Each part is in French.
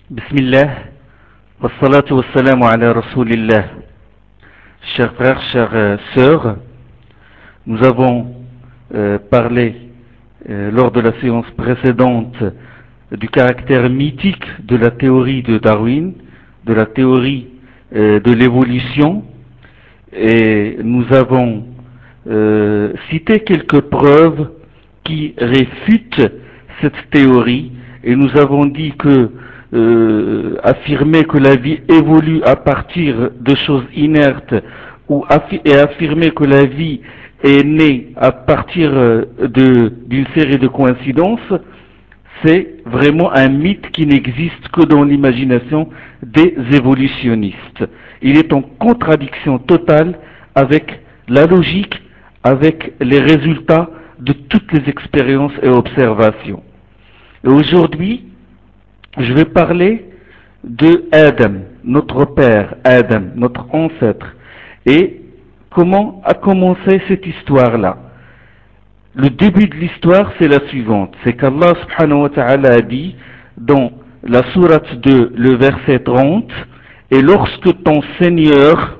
Bismillah, wassalatu wassalamu ala rasulillah. Chers frères, chères sœurs, nous avons parlé lors de la séance précédente du caractère mythique de la théorie de Darwin, de la théorie de l'évolution, et nous avons cité quelques preuves qui réfutent cette théorie, et nous avons dit que affirmer que la vie évolue à partir de choses inertes et affirmer que la vie est née à partir d'une série de coïncidences, c'est vraiment un mythe qui n'existe que dans l'imagination des évolutionnistes. Il est en contradiction totale avec la logique, avec les résultats de toutes les expériences et observations. Et aujourd'hui, je vais parler de Adam, notre père Adam, notre ancêtre, et comment a commencé cette histoire-là. Le début de l'histoire, c'est la suivante. C'est qu'Allah subhanahu wa ta'ala a dit dans la sourate 2, le verset 30, et lorsque ton Seigneur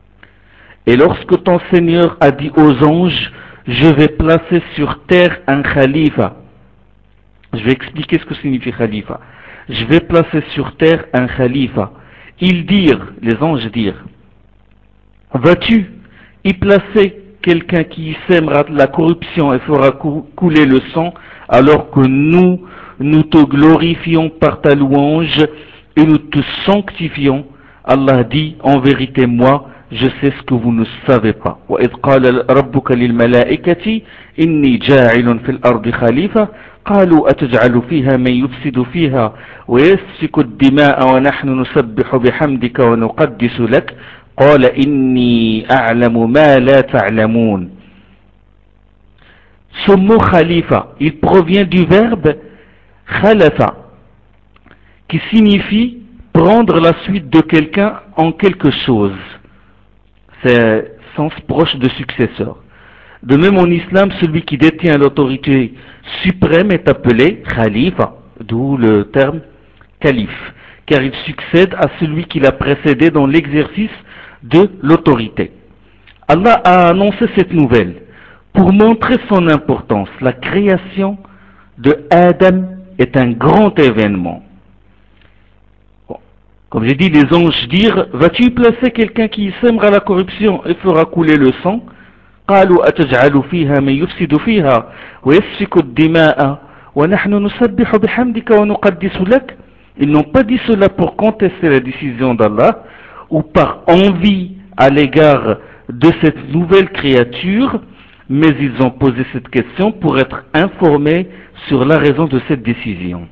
a dit aux anges, je vais placer sur terre un khalifa. Je vais expliquer ce que signifie khalifa. Je vais placer sur terre un khalifa. Les anges dirent, vas-tu y placer quelqu'un qui sèmera la corruption et fera couler le sang, alors que nous te glorifions par ta louange et nous te sanctifions? Allah dit, en vérité, moi, je sais ce que vous ne savez pas. وَإِذْ قَالَ رَبُّكَ لِلْمَلَائِكَةِ إِنِّي جَاعِلٌ فِي الْأَرْضِ خَلِيفَةً قالوا أتجعل فيها من يفسد فيها ويسفك الدماء ونحن نسبح بحمدك ونقدس لك قال إني أعلم ما لا تعلمون. Ce mot khalifa, il provient du verbe khalafa, qui signifie prendre la suite de quelqu'un en quelque chose. C'est un sens proche de successeur. De même en islam, celui qui détient l'autorité suprême est appelé khalifa, d'où le terme calife, car il succède à celui qui l'a précédé dans l'exercice de l'autorité. Allah a annoncé cette nouvelle pour montrer son importance. La création de Adam est un grand événement. Bon. Comme j'ai dit, les anges dirent, vas-tu placer quelqu'un qui sèmera la corruption et fera couler le sang? قالوا أتجعل فيها من يفسد فيها ويسفك الدماء ونحن نسبح بحمدك ونقدس لك. Ils n'ont pas dit cela pour contester la décision d'Allah ou par envie à l'égard de cette nouvelle créature, mais ils ont posé cette question pour être informés sur la raison de cette décision.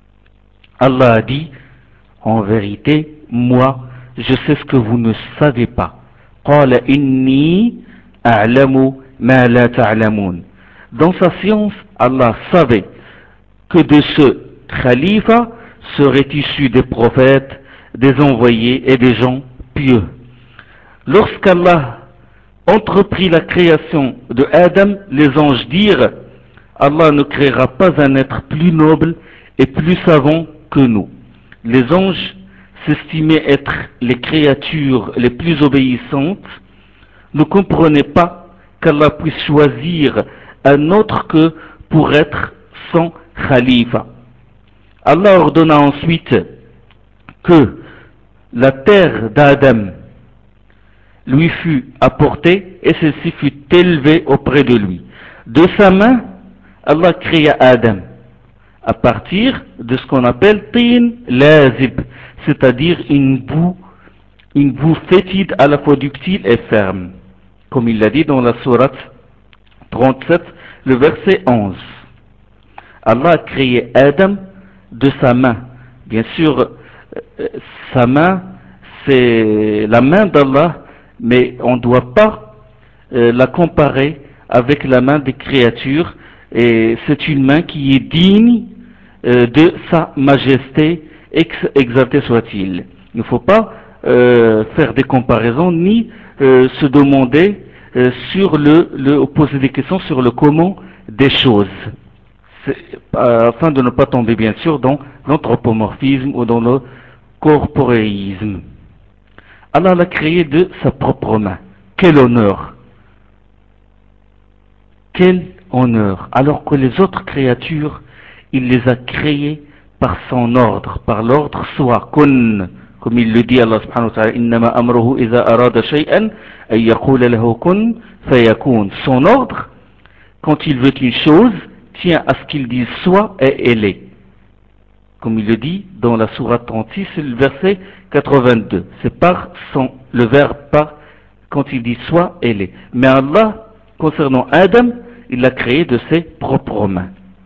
Allah a dit, en vérité, moi, je sais ce que vous ne savez pas. قال إني أعلم ما لا تعلمون. Dans sa science, Allah savait que de ce khalifa seraient issus des prophètes, des envoyés et des gens pieux. Lorsqu'Allah entreprit la création de Adam, les anges dirent, Allah ne créera pas un être plus noble et plus savant que nous. Les anges s'estimaient être les créatures les plus obéissantes, ne comprenaient pas qu'Allah puisse choisir un autre que pour être son khalifa. Allah ordonna ensuite que la terre d'Adam lui fut apportée et celle-ci fut élevée auprès de lui. De sa main, Allah créa Adam à partir de ce qu'on appelle tin lazib, c'est-à-dire une boue fétide à la fois ductile et ferme, comme il l'a dit dans la sourate 37, le verset 11. Allah a créé Adam de sa main. Bien sûr, sa main, c'est la main d'Allah, mais on ne doit pas la comparer avec la main des créatures, et c'est une main qui est digne de sa majesté, exalté soit-il. Il ne faut pas faire des comparaisons ni se demander poser des questions sur le comment des choses. afin de ne pas tomber bien sûr dans l'anthropomorphisme ou dans le corporéisme. Allah l'a créé de sa propre main. Quel honneur! Quel honneur! Alors que les autres créatures, il les a créées par son ordre, par l'ordre soit kun, comme il le dit Allah subhanahu wa ta'ala, innama amruhu iza arada shay'an ay yaqula lahu kun fayakun. Son ordre, quand il veut une chose, tient à ce qu'il dise soit et elle est. Comme il le dit dans la sourate 36, c'est le verset 82. C'est par le verbe par, quand il dit soit, elle est. Mais Allah, concernant Adam, il l'a créé de ses propres mains.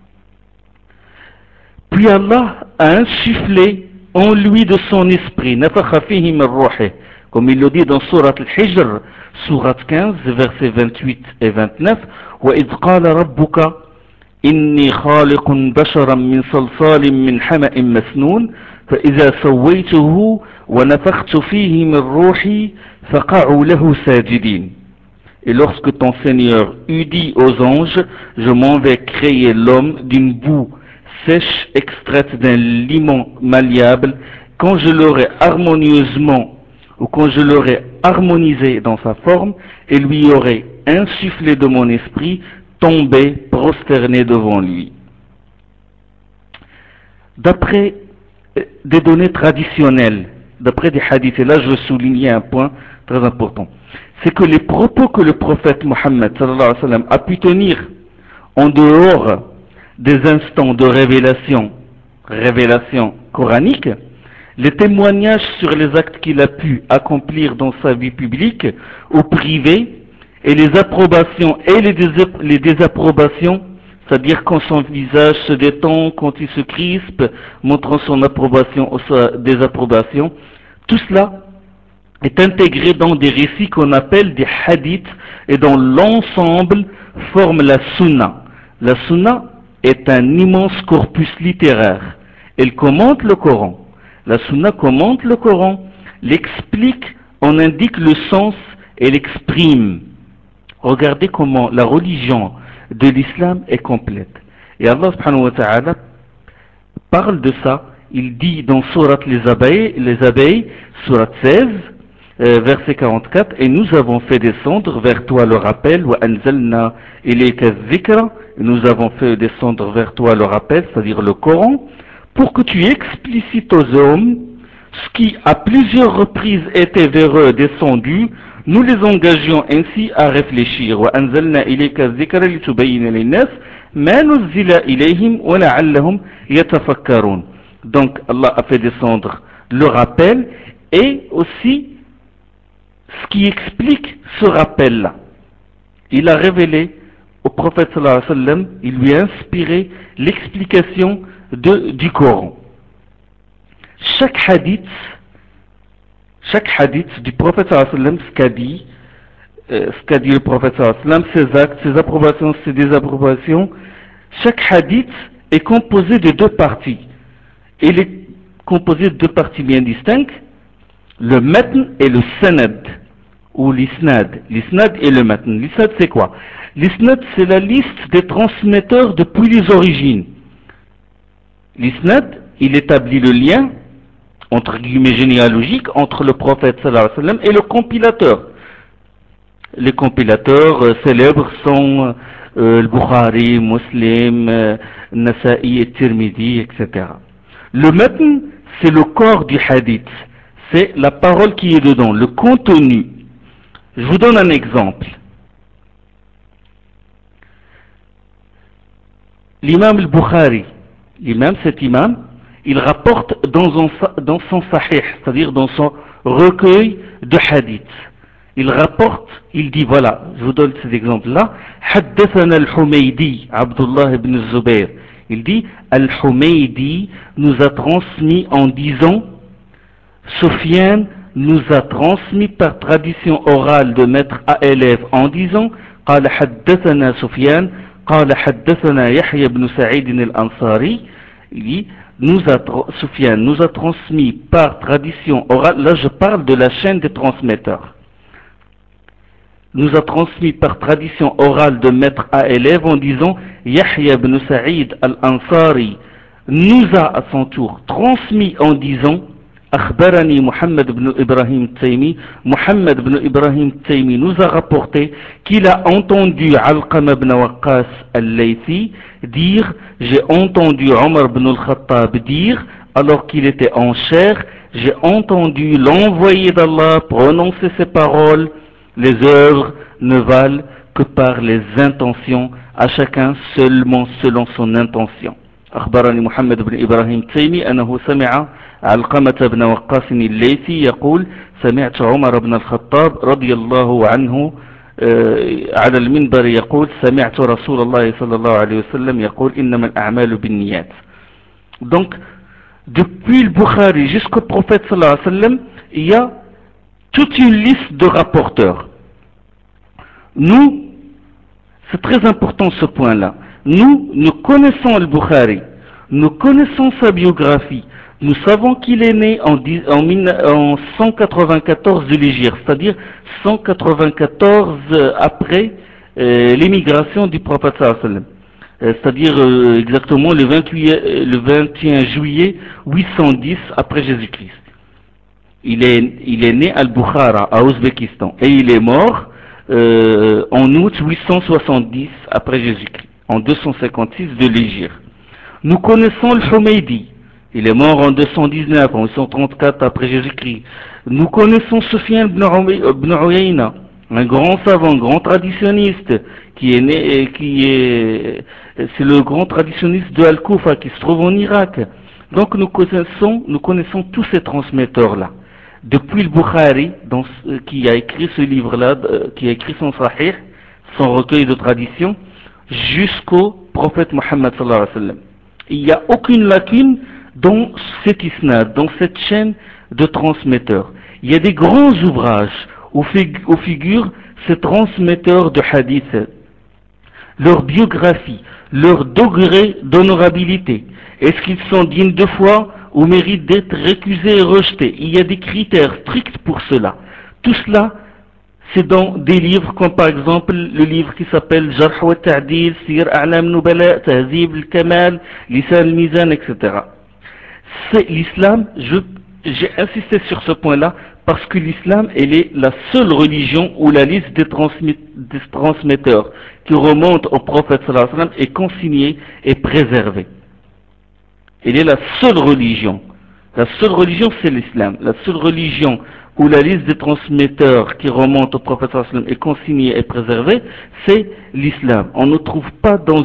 Puis Allah a insufflé en lui de son esprit, comme il le dit dans sourate al-Hijr, sourate 15, versets 28 et 29, وَإِذْ قَالَ رَبُّكَ إني خالق بشرا من صلصال من حمأ مسنون فإذا سويته ونفخت فيه من روحي فقعوا له ساجدين. Et lorsque ton Seigneur eut dit aux anges, je m'en vais créer l'homme d'une boue sèche extraite d'un limon malléable, quand je l'aurai harmonieusement ou quand je l'aurai harmonisé dans sa forme et lui aurai insufflé de mon esprit, tombé prosterné devant lui. D'après des données traditionnelles, d'après des hadiths, et là je veux souligner un point très important, c'est que les propos que le prophète Mohammed a pu tenir en dehors des instants de révélation coranique, les témoignages sur les actes qu'il a pu accomplir dans sa vie publique ou privée, et les approbations et les désapprobations, c'est-à-dire quand son visage se détend, quand il se crispe, montrant son approbation ou sa désapprobation, tout cela est intégré dans des récits qu'on appelle des hadiths et dont l'ensemble forme la sunna. La sunna est un immense corpus littéraire. Elle commente le Coran. La sunna commente le Coran, l'explique, en indique le sens et l'exprime. Regardez comment la religion de l'islam est complète. Et Allah subhanahu wa ta'ala parle de ça. Il dit dans Surat les abeilles, Surat 16, verset 44, et nous avons fait descendre vers toi le rappel, wa anzalna ilayka dhikra, nous avons fait descendre vers toi le rappel, c'est-à-dire le Coran, pour que tu explicites aux hommes ce qui à plusieurs reprises était vers eux descendu. Nous les engagions ainsi à réfléchir. وَأَنزَلْنَا إِلَيْكَ الذِّكْرَ لِتُبَيِّنَ لِلنَّاسِ مَا نُزِّلَ إِلَيْهِمْ وَلَعَلَّهُمْ يَتَفَكَّرُونَ. Donc Allah a fait descendre le rappel et aussi ce qui explique ce rappel-là. Il a révélé au prophète sallallahu alayhi wa sallam, il lui a inspiré l'explication du Coran. Chaque hadith du prophète sallallahu alayhi wa sallam, ce qu'a dit le prophète sallallahu alayhi wa sallam, ses actes, ses approbations, ses désapprobations, chaque hadith est composé de deux parties. Il est composé de deux parties bien distinctes, le matn et le sanad, ou l'isnad. L'isnad et le matn. L'isnad c'est quoi? L'isnad c'est la liste des transmetteurs depuis les origines. L'isnad, il établit le lien, entre guillemets généalogique, entre le prophète sallallahu alayhi wa sallam et le compilateur. Les compilateurs célèbres sont le Bukhari, Muslim, Nasa'i et Tirmidhi, etc. Le matn, c'est le corps du hadith. C'est la parole qui est dedans, le contenu. Je vous donne un exemple. L'imam al-Bukhari, cet imam, il rapporte dans son sahih, c'est-à-dire dans son recueil de hadith. Il rapporte, il dit, voilà, je vous donne cet exemple-là, Haddathana al-Humaydi, Abdullah ibn Zubayr. Il dit, Al-Humaydi nous a transmis en disant, Sufyan nous a transmis par tradition orale de maître à élève en disant, قال حدثنا سفيان قال حدثنا يحيى بن سعيد الأنصاري. Il dit, Sufyan nous a transmis par tradition orale. Là je parle de la chaîne des transmetteurs. nous a transmis par tradition orale de maître à élève en disant Yahya ibn Sa'id al-Ansari nous a à son tour transmis en disant أخبرني محمد بن إبراهيم التيمي Muhammad ibn Ibrahim Taymi nous a rapporté qu'il a entendu Alqama ibn Waqqas al-Laythi dire j'ai entendu Omar ibn al-Khattab dire alors qu'il était en chair j'ai entendu l'envoyé d'Allah prononcer ces paroles les œuvres ne valent que par les intentions à chacun seulement selon son intention أخبرني محمد بن إبراهيم التيمي أنه سمع علقمة بن وقاص الليثي يقول سمعت عمر بن الخطاب رضي الله عنه على المنبر يقول سمعت رسول الله صلى الله عليه وسلم يقول إنما الأعمال بالنيات. Donc depuis le Bukhari jusqu'au prophète sallallahu alayhi wa sallam il y a toute une liste de rapporteurs. Nous, c'est très important ce point-là. Nous connaissons le Bukhari, nous connaissons sa biographie, nous savons qu'il est né en 194 de l'Hégire, c'est-à-dire 194 après l'émigration du prophète sallallahu alayhi wa sallam. C'est-à-dire exactement le 21 juillet 810 après Jésus-Christ. Il est né à Bukhara, à Ouzbékistan, et il est mort en août 870 après Jésus-Christ, en 256 de l'Hégire. Nous connaissons le Humaydi, il est mort en 219, en 834 après Jésus-Christ. Nous connaissons Sufyan ibn Uyayna, un grand savant, grand traditionniste, c'est le grand traditionniste de Al-Koufa qui se trouve en Irak. Donc nous connaissons tous ces transmetteurs-là. Depuis le Bukhari, qui a écrit ce livre-là, qui a écrit son Sahih, son recueil de tradition, jusqu'au prophète Mohammed sallallahu alayhi wa sallam. Il n'y a aucune lacune dans cet isnad, dans cette chaîne de transmetteurs. Il y a des grands ouvrages où figurent ces transmetteurs de hadith, leur biographie, leur degré d'honorabilité. Est-ce qu'ils sont dignes de foi ou méritent d'être récusés et rejetés? Il y a des critères stricts pour cela. Tout cela, c'est dans des livres comme par exemple le livre qui s'appelle Jarh wa Ta'dil, Sir A'lam Nubala, Tahzib al-Kamal, Lisan al-Mizan, etc. C'est l'islam, j'ai insisté sur ce point-là parce que l'islam, elle est la seule religion où la liste des transmetteurs qui remonte au prophète sallallahu alayhi wa sallam est consignée et préservée. Elle est la seule religion. La seule religion, c'est l'islam. La seule religion où la liste des transmetteurs qui remontent au prophète sallallahu alayhi wa sallam est consignée et préservée, c'est l'islam. On ne trouve pas dans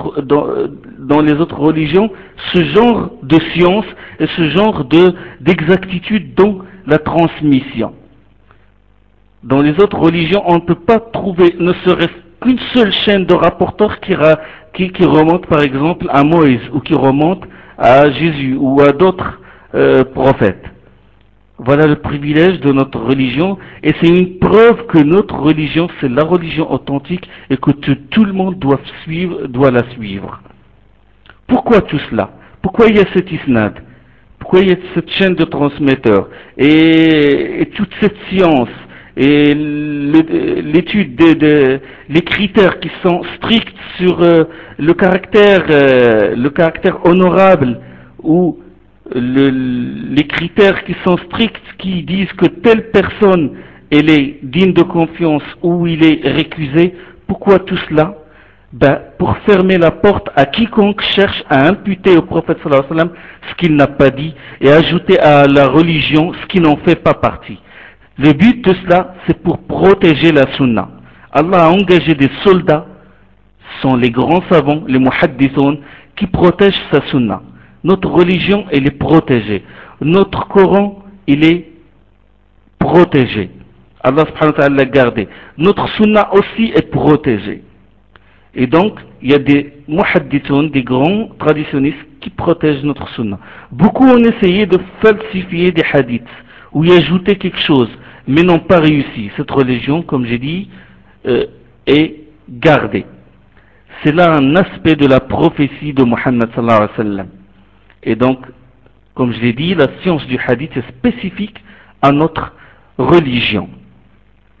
les autres religions ce genre de science et ce genre d'exactitude dans la transmission. Dans les autres religions, on ne peut pas trouver ne serait-ce qu'une seule chaîne de rapporteurs qui remonte par exemple à Moïse ou qui remonte à Jésus ou à d'autres prophètes. Voilà le privilège de notre religion et c'est une preuve que notre religion c'est la religion authentique et que tout le monde doit la suivre. Pourquoi tout cela? Pourquoi il y a cet isnad? Pourquoi il y a cette chaîne de transmetteurs et toute cette science et l'étude les critères qui sont stricts sur le caractère honorable ou les critères qui sont stricts qui disent que telle personne elle est digne de confiance ou il est récusé? Pourquoi tout cela? Pour fermer la porte à quiconque cherche à imputer au prophète sallallahu alayhi wa sallam ce qu'il n'a pas dit et ajouter à la religion ce qui n'en fait pas partie. Le but de cela, c'est pour protéger la sunna. Allah a engagé des soldats, ce sont les grands savants, les muhaddithun, qui protègent sa sunna. Notre religion, elle est protégée. Notre Coran, il est protégé. Allah subhanahu wa ta'ala l'a gardé. Notre sunna aussi est protégée. Et donc, il y a des muhaddithun, des grands traditionnistes qui protègent notre sunna. Beaucoup ont essayé de falsifier des hadiths ou y ajouter quelque chose, mais n'ont pas réussi. Cette religion, comme j'ai dit, est gardée. C'est là un aspect de la prophétie de Muhammad sallallahu alayhi wa sallam. Et donc, comme je l'ai dit, la science du hadith est spécifique à notre religion.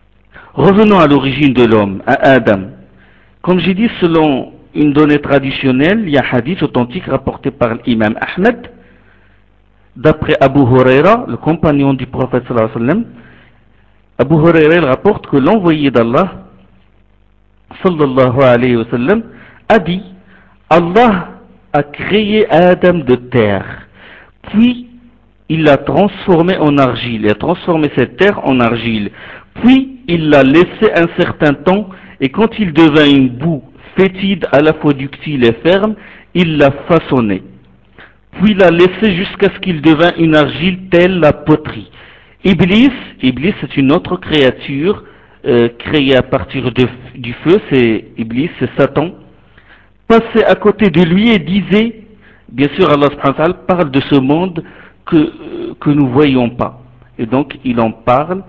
Revenons à l'origine de l'homme, à Adam. Comme j'ai dit, selon une donnée traditionnelle, il y a un hadith authentique rapporté par l'imam Ahmed, d'après Abu Huraira, le compagnon du prophète sallallahu alayhi wa sallam. Abu Huraira il rapporte que l'envoyé d'Allah sallallahu alayhi wa sallam a dit: Allah a créé Adam de terre, puis il l'a transformé en argile, il a transformé cette terre en argile, puis il l'a laissé un certain temps, et quand il devint une boue fétide, à la fois ductile et ferme, il l'a façonné. Puis il l'a laissé jusqu'à ce qu'il devint une argile telle la poterie. Iblis c'est une autre créature créée à partir du feu, c'est Iblis, c'est Satan, passait à côté de lui et disait, bien sûr Allah subhanahu wa ta'ala parle de ce monde que nous ne voyons pas. Et donc il en parle,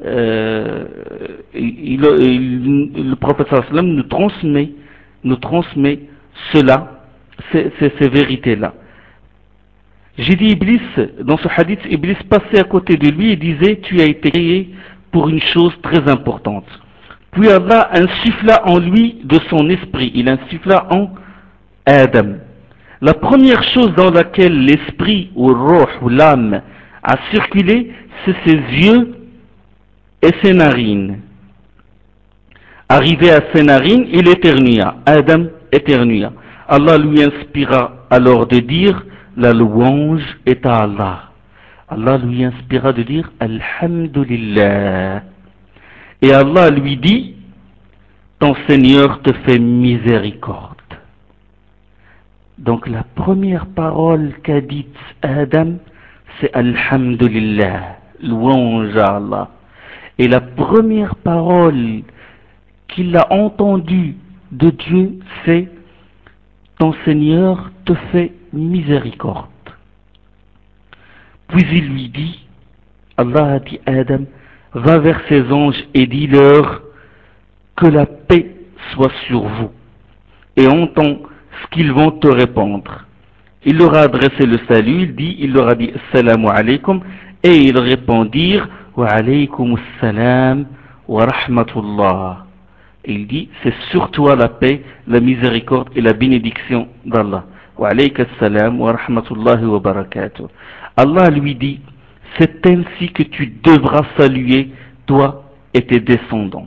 le prophète sallallahu alayhi wa sallam nous transmet cela, ces vérités-là. J'ai dit Iblis, dans ce hadith, Iblis passait à côté de lui et disait: tu as été créé pour une chose très importante. Puis Allah insuffla en lui de son esprit, il insuffla en Adam. La première chose dans laquelle l'esprit ou roh ou l'âme a circulé, c'est ses yeux et ses narines. Arrivé à ses narines, il éternua. Adam éternua. Allah lui inspira alors de dire: la louange est à Allah. Allah lui inspira de dire: Alhamdulillah. Et Allah lui dit: ton Seigneur te fait miséricorde. Donc la première parole qu'a dite Adam, c'est Alhamdulillah, louange à Allah. Et la première parole qu'il a entendue de Dieu, c'est ton Seigneur te fait miséricorde. Puis il lui dit, Allah a dit à Adam: va vers ses anges et dis-leur que la paix soit sur vous, et entends ce qu'ils vont te répondre. Il leur a adressé le salut, il leur a dit Assalamu alaikum, et ils répondirent Wa alaykum assalam wa rahmatullah. Et il dit: c'est sur toi la paix, la miséricorde et la bénédiction d'Allah. Wa alaykum assalam wa rahmatullahi wa barakatuh. Allah lui dit: c'est ainsi que tu devras saluer, toi et tes descendants.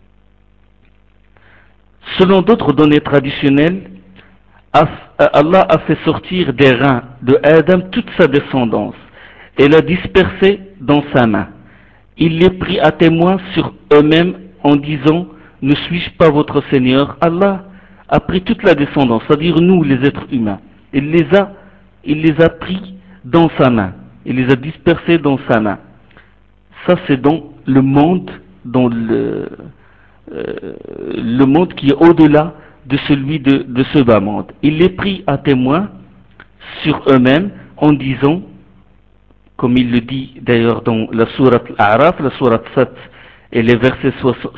Selon d'autres données traditionnelles, Allah a fait sortir des reins de Adam toute sa descendance et l'a dispersée dans sa main. Il les prit à témoin sur eux-mêmes en disant: ne suis-je pas votre Seigneur? Allah a pris toute la descendance, c'est-à-dire nous les êtres humains. Il les a pris dans sa main, il les a dispersés dans sa main. Ça, c'est dans le monde, dans le monde qui est au-delà de celui de ce bas monde. Il les prit à témoin sur eux-mêmes en disant, comme il le dit d'ailleurs dans la sourate Al-A'raf, la sourate 7 et les versets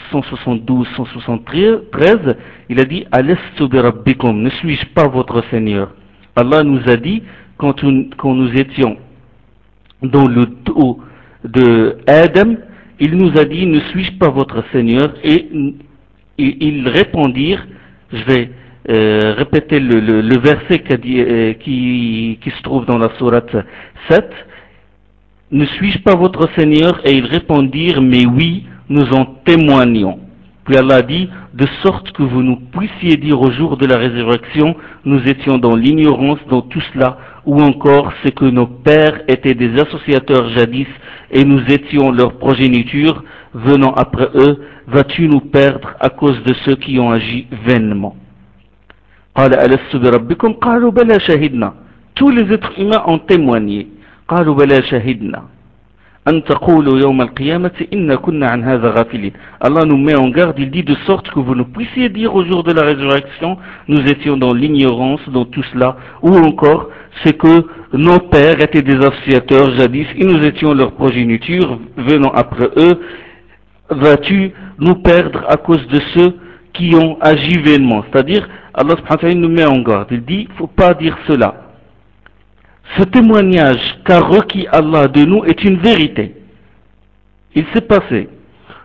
172-173, il a dit: Alastu bi rabbikum, ne suis-je pas votre Seigneur? Allah nous a dit, quand nous étions dans le dos de Adam, il nous a dit: ne suis-je pas votre Seigneur? Et ils répondirent, je vais répéter le verset qui se trouve dans la sourate 7: ne suis-je pas votre Seigneur? Et ils répondirent: mais oui, nous en témoignons. Puis Allah dit: de sorte que vous nous puissiez dire au jour de la résurrection: nous étions dans l'ignorance dans tout cela, ou encore c'est que nos pères étaient des associateurs jadis et nous étions leur progéniture venant après eux. Vas-tu nous perdre à cause de ceux qui ont agi vainement? Tous les êtres humains ont témoigné. قالوا بلى شهدنا أن تقولوا يوم القيامة إن كنا عن هذا غافلين. Allah nous met en garde, il dit: de sorte que vous ne puissiez dire au jour de la résurrection: nous étions dans l'ignorance dans tout cela, ou encore c'est que nos pères étaient des associateurs jadis et nous étions leur progéniture venant après eux. Vas-tu nous perdre à cause de ceux qui ont agi vainement? C'est-à-dire, Allah subhanahu wa ta'ala nous met en garde, il dit: il ne faut pas dire cela. Ce témoignage qu'a requis Allah de nous est une vérité. Il s'est passé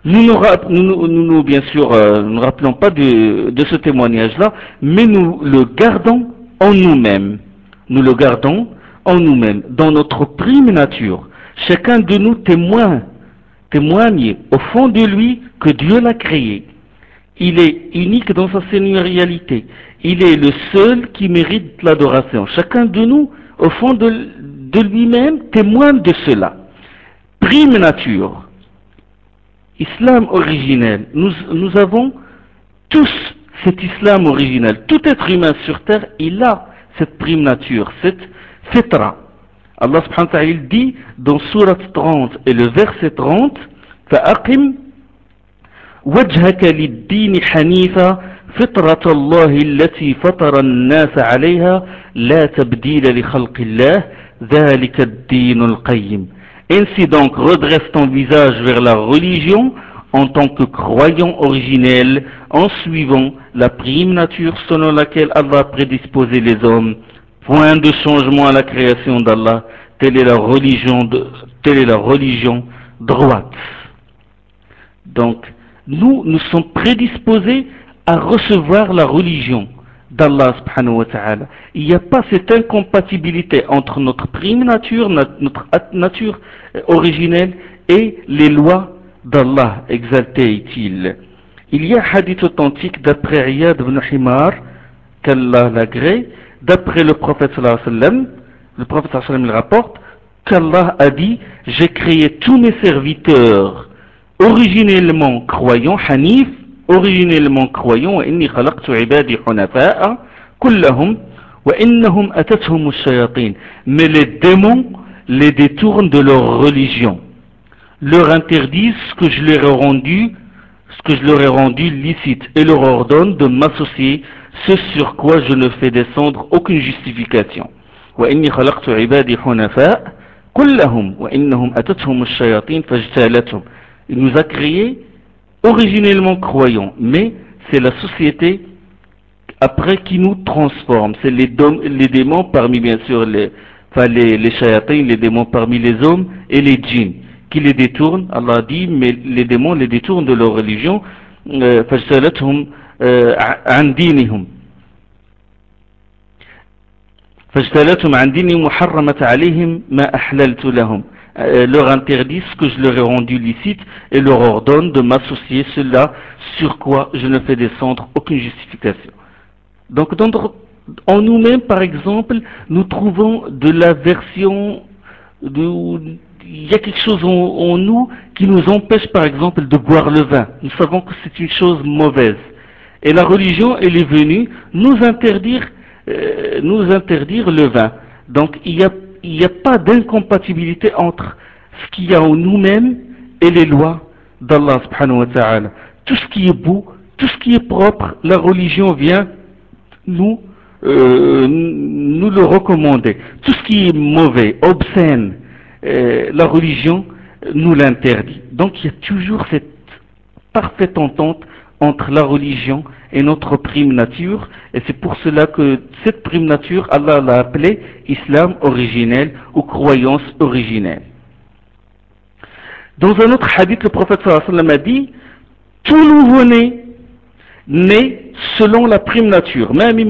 Bien sûr, nous ne rappelons pas de ce témoignage-là, mais nous le gardons en nous-mêmes. Nous le gardons en nous-mêmes, dans notre prime nature. Chacun de nous témoigne au fond de lui que Dieu l'a créé. Il est unique dans sa seigneurialité. Il est le seul qui mérite l'adoration. Chacun de nous, au fond de lui-même, témoigne de cela. Prime nature, islam originel. Nous avons tous cet islam originel. Tout être humain sur terre, il a cette prime nature, cette fitra. Allah subhanahu wa ta'ala il dit dans Surat 30 et le verset 30, فَأَقِمْ وجهك للدين حنيفا فطرة الله التي فطر الناس عليها لا تبديل لخلق الله ذلك الدين القيم. Ainsi donc redresse ton visage vers la religion en tant que croyant originel en suivant la prime nature selon laquelle Allah a prédisposé les hommes. Point de changement à la création d'Allah, telle est la religion droite. Donc, nous sommes prédisposés à recevoir la religion d'Allah subhanahu wa ta'ala. Il n'y a pas cette incompatibilité entre notre prime nature, notre nature originelle et les lois d'Allah, exalté est-il. Il y a un hadith authentique d'après Iyad ibn Himar, qu'Allah l'agrée, d'après le prophète sallallahu alayhi wa sallam, le prophète sallallahu alayhi wa sallam il rapporte qu'Allah a dit, j'ai créé tous mes serviteurs originellement croyants, Hanif, originellement croyants, وإني خلقت عبادي حنفاء كلهم وإنهم أتتهم الشياطين. Mais les démons les détournent de leur religion, leur interdisent ce que je leur ai rendu licite et leur ordonne de m'associer, ce sur quoi je ne fais descendre aucune justification. وإني خلقت عبادي حنفاء كلهم وإنهم أتتهم الشياطين فاجتالتهم. Il nous a créés originellement croyants, mais c'est la société après qui nous transforme. C'est les démons parmi bien sûr les shayatins, les démons parmi les hommes et les djinns qui les détournent. Allah dit, mais les démons les détournent de leur religion. فاجتالتهم عن دينهم فاجتالتهم عن دينهم وحرمت عليهم ما أحللت لهم. Leur interdit ce que je leur ai rendu licite et leur ordonne de m'associer cela sur quoi je ne fais descendre aucune justification. Donc en nous-mêmes par exemple nous trouvons de l'aversion, il y a quelque chose en nous qui nous empêche par exemple de boire le vin. Nous savons que c'est une chose mauvaise et la religion elle est venue nous interdire le vin. Donc il n'y a pas d'incompatibilité entre ce qu'il y a en nous-mêmes et les lois d'Allah subhanahu wa ta'ala. Tout ce qui est beau, tout ce qui est propre, la religion vient nous le recommander. Tout ce qui est mauvais, obscène, la religion nous l'interdit. Donc il y a toujours cette parfaite entente entre la religion et notre prime nature, et c'est pour cela que cette prime nature, Allah l'a appelée islam originel ou croyance originelle. Dans un autre hadith, le prophète sallallahu alayhi wa sallam a dit, tout nouveau-né né selon la prime nature,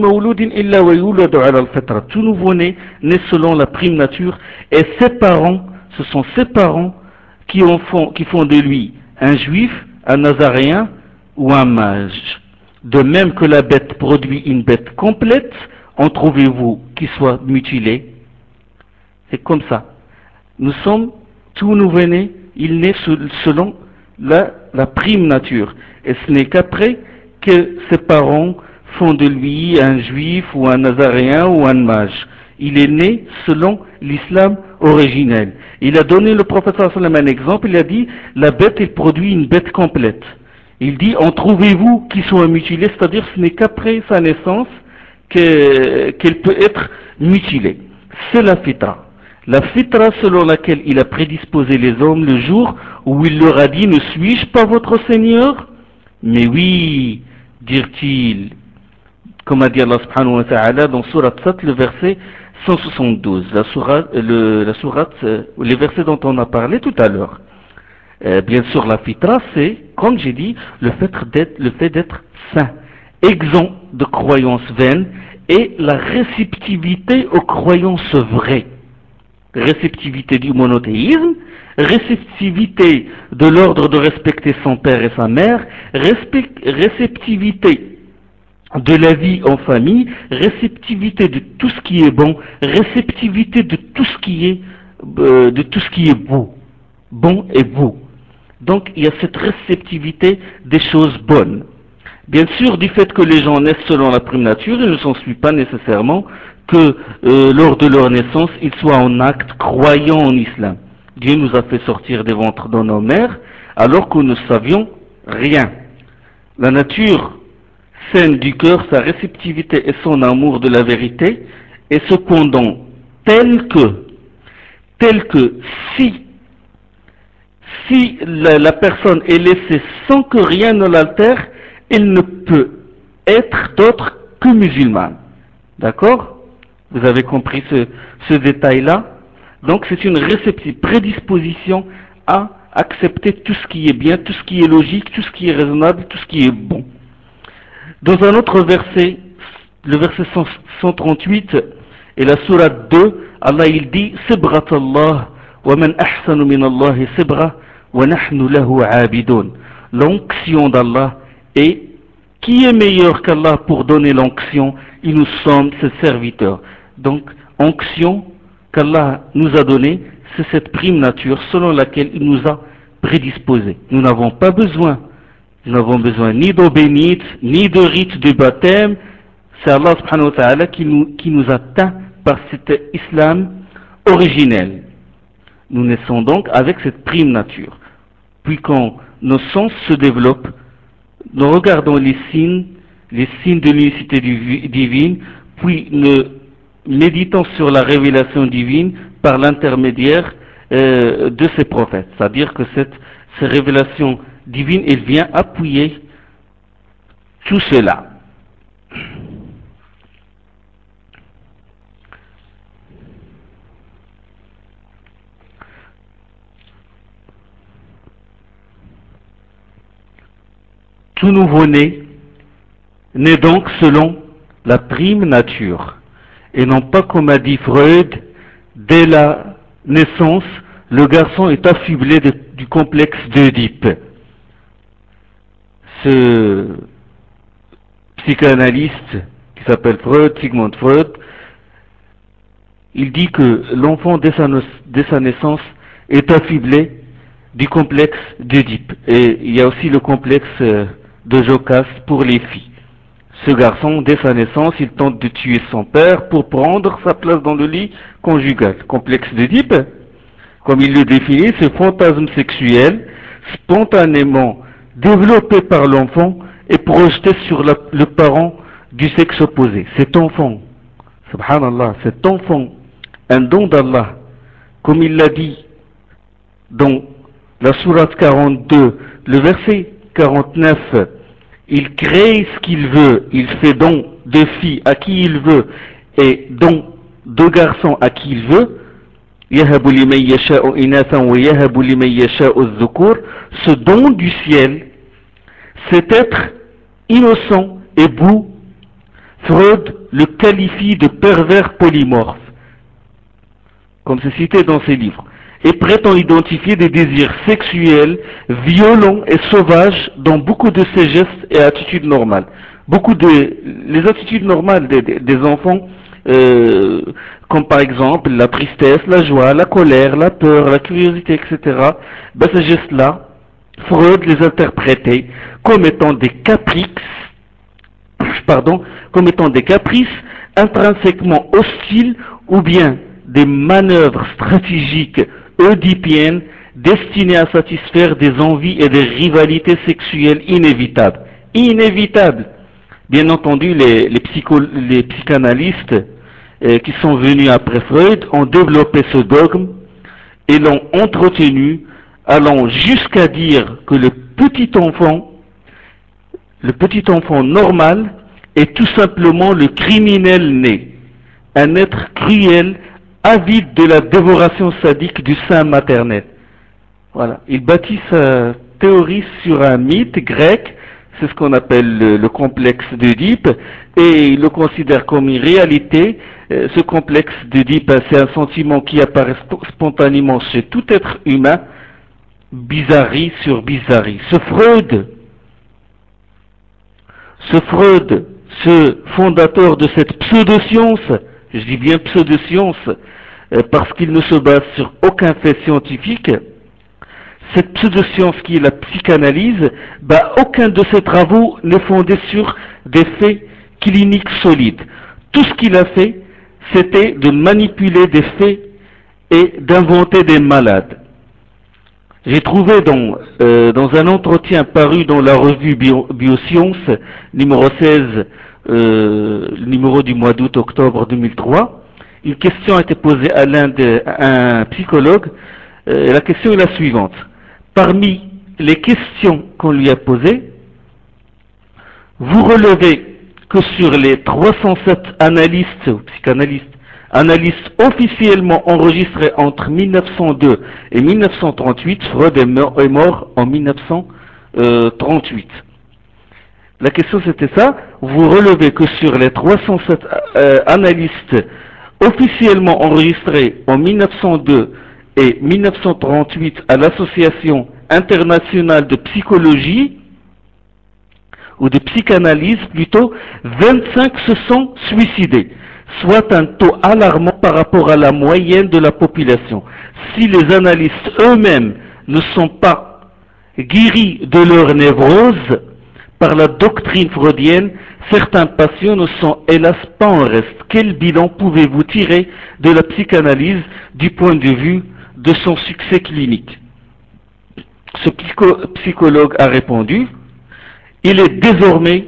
tout nouveau-né né selon la prime nature, et ses parents, ce sont ses parents qui font de lui un juif, un nazaréen ou un mage. De même que la bête produit une bête complète, en trouvez-vous qui soit mutilé? C'est comme ça. Nous sommes tout nouveau-nés, il naît selon la prime nature. Et ce n'est qu'après que ses parents font de lui un juif ou un nazaréen ou un mage. Il est né selon l'islam originel. Il a donné le prophète sallallahu alayhi wa sallam un exemple, il a dit, la bête, elle produit une bête complète. Il dit, en trouvez-vous qui sont mutilés, c'est-à-dire ce n'est qu'après sa naissance qu'elle peut être mutilée. C'est la fitra. La fitra selon laquelle il a prédisposé les hommes le jour où il leur a dit, ne suis-je pas votre Seigneur? Mais oui, dirent-ils, comme a dit Allah subhanahu wa ta'ala dans Surat 7, le verset 172, les versets dont on a parlé tout à l'heure. Bien sûr, la fitra, c'est, comme j'ai dit, le fait d'être saint, exempt de croyances vaines et la réceptivité aux croyances vraies. Réceptivité du monothéisme, réceptivité de l'ordre de respecter son père et sa mère, réceptivité de la vie en famille, réceptivité de tout ce qui est bon, réceptivité de tout ce qui est beau, bon et beau. Donc il y a cette réceptivité des choses bonnes. Bien sûr, du fait que les gens naissent selon la prime nature, il ne s'ensuit pas nécessairement que lors de leur naissance, ils soient en acte croyants en islam. Dieu nous a fait sortir des ventres de nos mères alors que nous ne savions rien. La nature saine du cœur, sa réceptivité et son amour de la vérité est cependant tel que si la personne est laissée sans que rien ne l'altère, elle ne peut être d'autre que musulmane. D'accord? Vous avez compris ce détail-là? Donc c'est une prédisposition à accepter tout ce qui est bien, tout ce qui est logique, tout ce qui est raisonnable, tout ce qui est bon. Dans un autre verset, le verset 138 et la sourate 2, Allah il dit Sibrat Allah wa man ahsanu min Allah sibra wa nahnu lahu abidun. L'onction d'Allah est qui est meilleur qu'Allah pour donner l'onction et nous sommes ses serviteurs. Donc, onction qu'Allah nous a donnée, c'est cette prime nature selon laquelle il nous a prédisposés. Nous n'avons pas besoin. Nous n'avons besoin ni d'eau bénite, ni de rite de baptême. C'est Allah subhanahu wa ta'ala qui nous atteint par cet islam originel. Nous naissons donc avec cette prime nature. Puis quand nos sens se développent, nous regardons les signes de l'unicité divine, puis nous méditons sur la révélation divine par l'intermédiaire de ces prophètes. C'est-à-dire que cette révélation divine, elle vient appuyer tout cela. Tout nouveau-né naît donc selon la prime nature, et non pas comme a dit Freud, dès la naissance, le garçon est affublé du complexe d'Oedipe. Ce psychanalyste qui s'appelle Freud, Sigmund Freud, il dit que l'enfant dès sa naissance est affublé du complexe d'Oedipe. Et il y a aussi le complexe de Jocaste pour les filles. Ce garçon, dès sa naissance, il tente de tuer son père pour prendre sa place dans le lit conjugal. Complexe d'Oedipe, comme il le définit, ce fantasme sexuel spontanément développé par l'enfant est projeté sur le parent du sexe opposé. Cet enfant, subhanallah, cet enfant, un don d'Allah, comme il l'a dit dans la sourate 42, le verset 49, il crée ce qu'il veut, il fait don de filles à qui il veut et don de garçons à qui il veut. Ce don du ciel, cet être innocent et beau, Freud le qualifie de pervers polymorphe, comme c'est cité dans ses livres, et prétend identifier des désirs sexuels violents et sauvages dans beaucoup de ses gestes et attitudes normales. Les attitudes normales des enfants, comme par exemple la tristesse, la joie, la colère, la peur, la curiosité, etc., ben ces gestes-là, Freud les interprétait comme étant des caprices, comme étant des caprices intrinsèquement hostiles ou bien des manœuvres stratégiques oedipiennes destinées à satisfaire des envies et des rivalités sexuelles inévitables. Inévitables. Bien entendu, les psychanalystes qui sont venus après Freud ont développé ce dogme et l'ont entretenu, allant jusqu'à dire que le petit enfant normal est tout simplement le criminel né, un être cruel, avide de la dévoration sadique du sein maternel. Voilà. Il bâtit sa théorie sur un mythe grec, c'est ce qu'on appelle le complexe d'Oedipe, et il le considère comme une réalité. Ce complexe d'Oedipe, c'est un sentiment qui apparaît spontanément chez tout être humain, bizarrerie sur bizarrerie. Ce Freud, ce fondateur de cette pseudo-science, je dis bien pseudo-science, parce qu'il ne se base sur aucun fait scientifique, cette pseudo-science qui est la psychanalyse, aucun de ses travaux n'est fondé sur des faits cliniques solides. Tout ce qu'il a fait, c'était de manipuler des faits et d'inventer des malades. J'ai trouvé dans un entretien paru dans la revue Biosciences, numéro 16, le numéro du mois d'août-octobre 2003, une question a été posée à un psychologue. La question est la suivante. Parmi les questions qu'on lui a posées, vous relevez que sur les 307 analystes ou psychanalystes, analystes officiellement enregistrés entre 1902 et 1938, Freud est mort en 1938. La question c'était ça, vous relevez que sur les 307 analystes officiellement enregistrés en 1902 et 1938 à l'Association internationale de psychologie, ou de psychanalyse plutôt, 25 se sont suicidés, soit un taux alarmant par rapport à la moyenne de la population. Si les analystes eux-mêmes ne sont pas guéris de leur névrose par la doctrine freudienne, certains patients ne sont hélas pas en reste. Quel bilan pouvez-vous tirer de la psychanalyse du point de vue de son succès clinique? Ce psychologue a répondu: il est désormais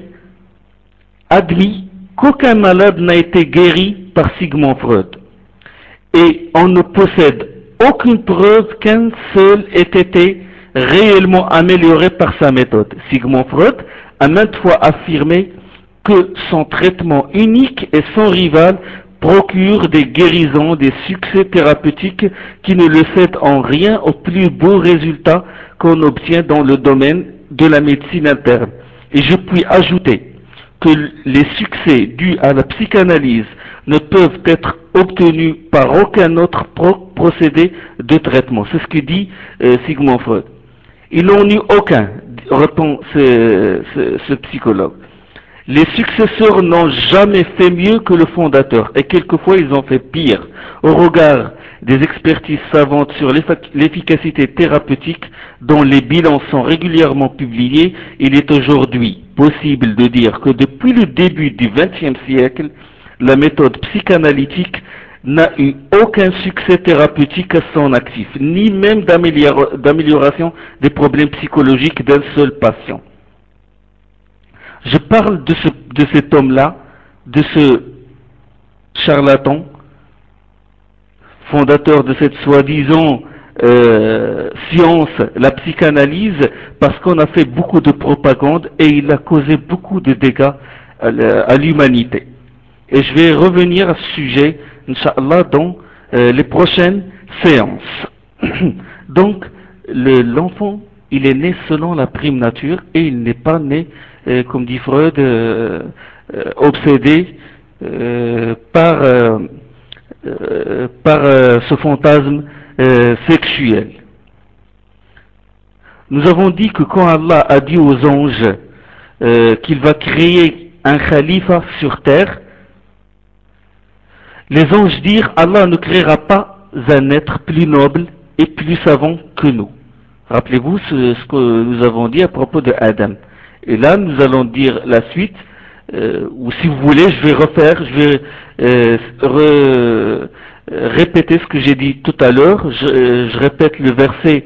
admis qu'aucun malade n'a été guéri par Sigmund Freud. Et on ne possède aucune preuve qu'un seul ait été réellement amélioré par sa méthode. Sigmund Freud a maintes fois affirmé que son traitement unique et sans rival procure des guérisons, des succès thérapeutiques qui ne le cèdent en rien aux plus beaux résultats qu'on obtient dans le domaine de la médecine interne. Et je puis ajouter que les succès dus à la psychanalyse ne peuvent être obtenus par aucun autre procédé de traitement. C'est ce que dit Sigmund Freud. Ils n'en eut aucun, répond ce psychologue. Les successeurs n'ont jamais fait mieux que le fondateur, et quelquefois ils ont fait pire. Au regard des expertises savantes sur l'efficacité thérapeutique dont les bilans sont régulièrement publiés, il est aujourd'hui possible de dire que depuis le début du XXe siècle, la méthode psychanalytique n'a eu aucun succès thérapeutique à son actif, ni même d'amélioration des problèmes psychologiques d'un seul patient. Je parle de cet homme-là, de ce charlatan, fondateur de cette soi-disant science, la psychanalyse, parce qu'on a fait beaucoup de propagande et il a causé beaucoup de dégâts à l'humanité. Et je vais revenir à ce sujet, Inch'Allah, dans les prochaines séances. Donc, l'enfant, il est né selon la prime nature et il n'est pas né, comme dit Freud, obsédé par ce fantasme sexuel. Nous avons dit que quand Allah a dit aux anges qu'il va créer un khalifa sur terre, les anges dirent: Allah ne créera pas un être plus noble et plus savant que nous. Rappelez-vous ce que nous avons dit à propos de Adam. Et là, nous allons dire la suite, ou si vous voulez, je vais répéter ce que j'ai dit tout à l'heure. Je répète le verset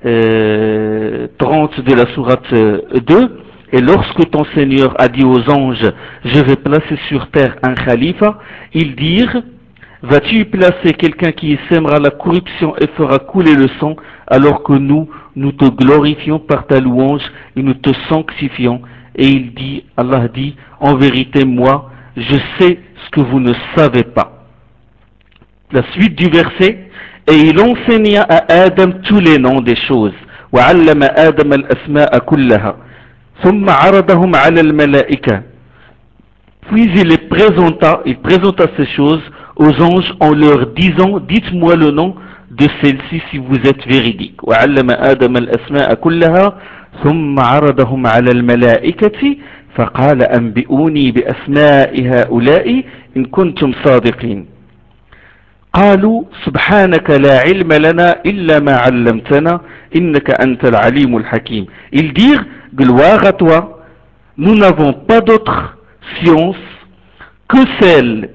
30 de la sourate 2. Et lorsque ton Seigneur a dit aux anges: je vais placer sur terre un khalifa, ils dirent: vas-tu y placer quelqu'un qui sèmera la corruption et fera couler le sang, alors que nous te glorifions par ta louange et nous te sanctifions? Et Allah dit: en vérité, moi, je sais ce que vous ne savez pas. La suite du verset: Et il enseigna à Adam tous les noms des choses. وعلم آدم الأسماء كلها ثم عرضهم على الملائكة. Puis il présenta ces choses aux anges en leur disant, dites-moi le nom de celle-ci si vous êtes véridique. وعلم آدم الأسماء كلها ثم عرضهم على الملائكة فقال أنبئوني بأسماء هؤلاء إن كنتم صادقين. قالوا سبحانك لا علم لنا إلا ما علمتنا إنك أنت العليم الحكيم. Ils dirent, gloire à toi, nous n'avons pas d'autre science que celle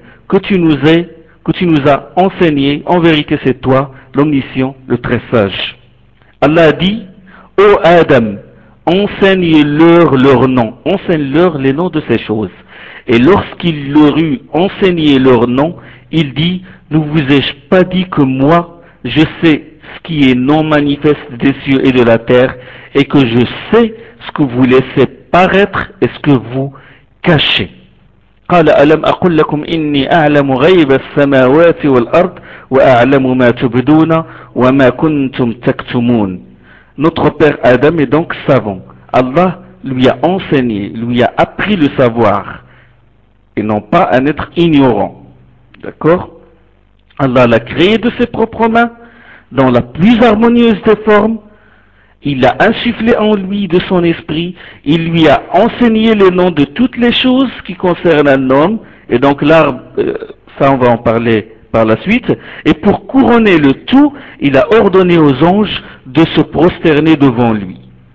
que tu nous as enseignée. En vérité, c'est toi, l'omniscient, le très sage. Allah a dit, ô Adam, enseigne-leur leurs noms, enseigne-leur les noms de ces choses. Et lorsqu'il leur eut enseigné leurs noms, il dit, ne vous ai-je pas dit que moi, je sais ce qui est non manifeste des cieux et de la terre, et que je sais ce que vous laissez paraître et ce que vous cachez. قال ألم أقل لكم إني أعلم غيب السماوات والأرض وأعلم ما تبدون وما كنتم تكتمون. Notre père Adam est donc savant. Allah lui a enseigné, lui a appris le savoir et non pas un être ignorant. D'accord? Allah l'a créé de ses propres mains dans la plus harmonieuse des formes. Il a insufflé en lui de son esprit, il lui a enseigné les noms de toutes les choses qui concernent un homme, et donc l'arbre, ça on va en parler par la suite, et pour couronner le tout, il a ordonné aux anges de se prosterner devant lui.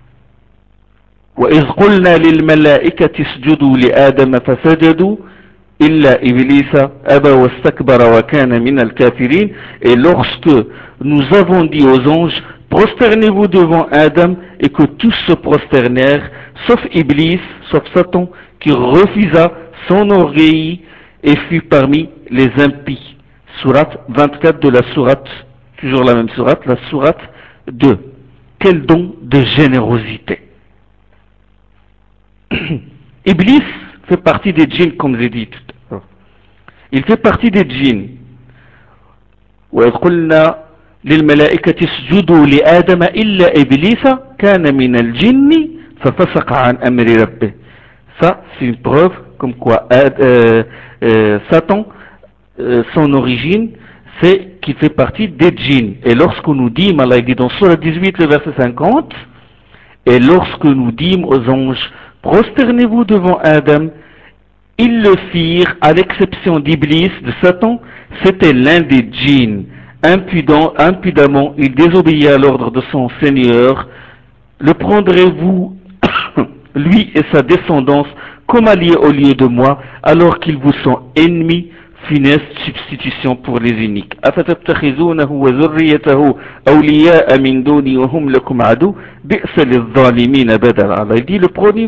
وَإِذْ قُلْنَا لِلْمَلَائِكَةِ اسْجُدُوا لِآدَمَ فَسَجَدُوا إِلَّا إِبْلِيسَ أَبَى وَاسْتَكْبَرَ وَكَانَ مِنَ الْكَافِرِينَ. Et lorsque nous avons dit aux anges, prosternez-vous devant Adam, et que tous se prosternèrent, sauf Iblis, sauf Satan, qui refusa, s'enorgueillit et fut parmi les impies. Sourate 24 de la sourate, toujours la même sourate, la sourate 2. Quel don de générosité. Iblis fait partie des djinns, comme j'ai dit tout à l'heure. Il fait partie des djinns. وإذ قلنا للملائكة اسجدوا لآدم إلا إبليس كان من الجن ففسق عن أمر ربه. Ça, c'est une preuve comme quoi Satan, son origine, c'est qu'il fait partie des djinns. Et lorsque nous dîmes, Allah dit dans Surah 18, le verset 50, et lorsque nous dîmes aux anges, prosternez-vous devant Adam, ils le firent, à l'exception d'Iblis, de Satan, c'était l'un des djinns. Impudemment, il désobéit à l'ordre de son Seigneur. Le prendrez-vous, lui et sa descendance, comme alliés au lieu de moi, alors qu'ils vous sont ennemis? Funeste substitution pour les uniques. أفتتخذونه وذريته أولياء من دوني وهم لكم عدو بئس للظالمين بدلا. Allah dit,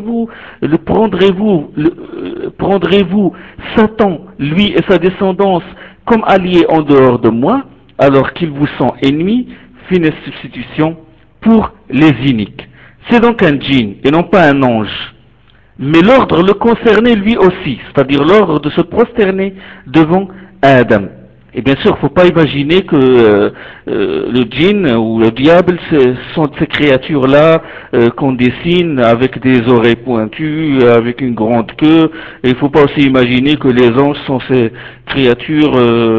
prendrez-vous Satan, lui et sa descendance, comme alliés en dehors de moi, alors qu'ils vous sont ennemis? Funeste substitution pour les uniques. C'est donc un djinn et non pas un ange. Mais l'ordre le concernait lui aussi, c'est-à-dire l'ordre de se prosterner devant Adam. Et bien sûr, il ne faut pas imaginer que le djinn ou le diable, ce sont ces créatures-là qu'on dessine avec des oreilles pointues, avec une grande queue. Et il ne faut pas aussi imaginer que les anges sont ces créatures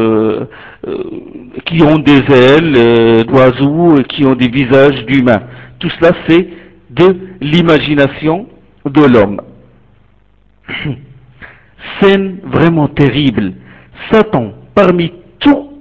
qui ont des ailes d'oiseaux et qui ont des visages d'humains. Tout cela, c'est de l'imagination de l'homme. Scène vraiment terrible. Satan, parmi tout,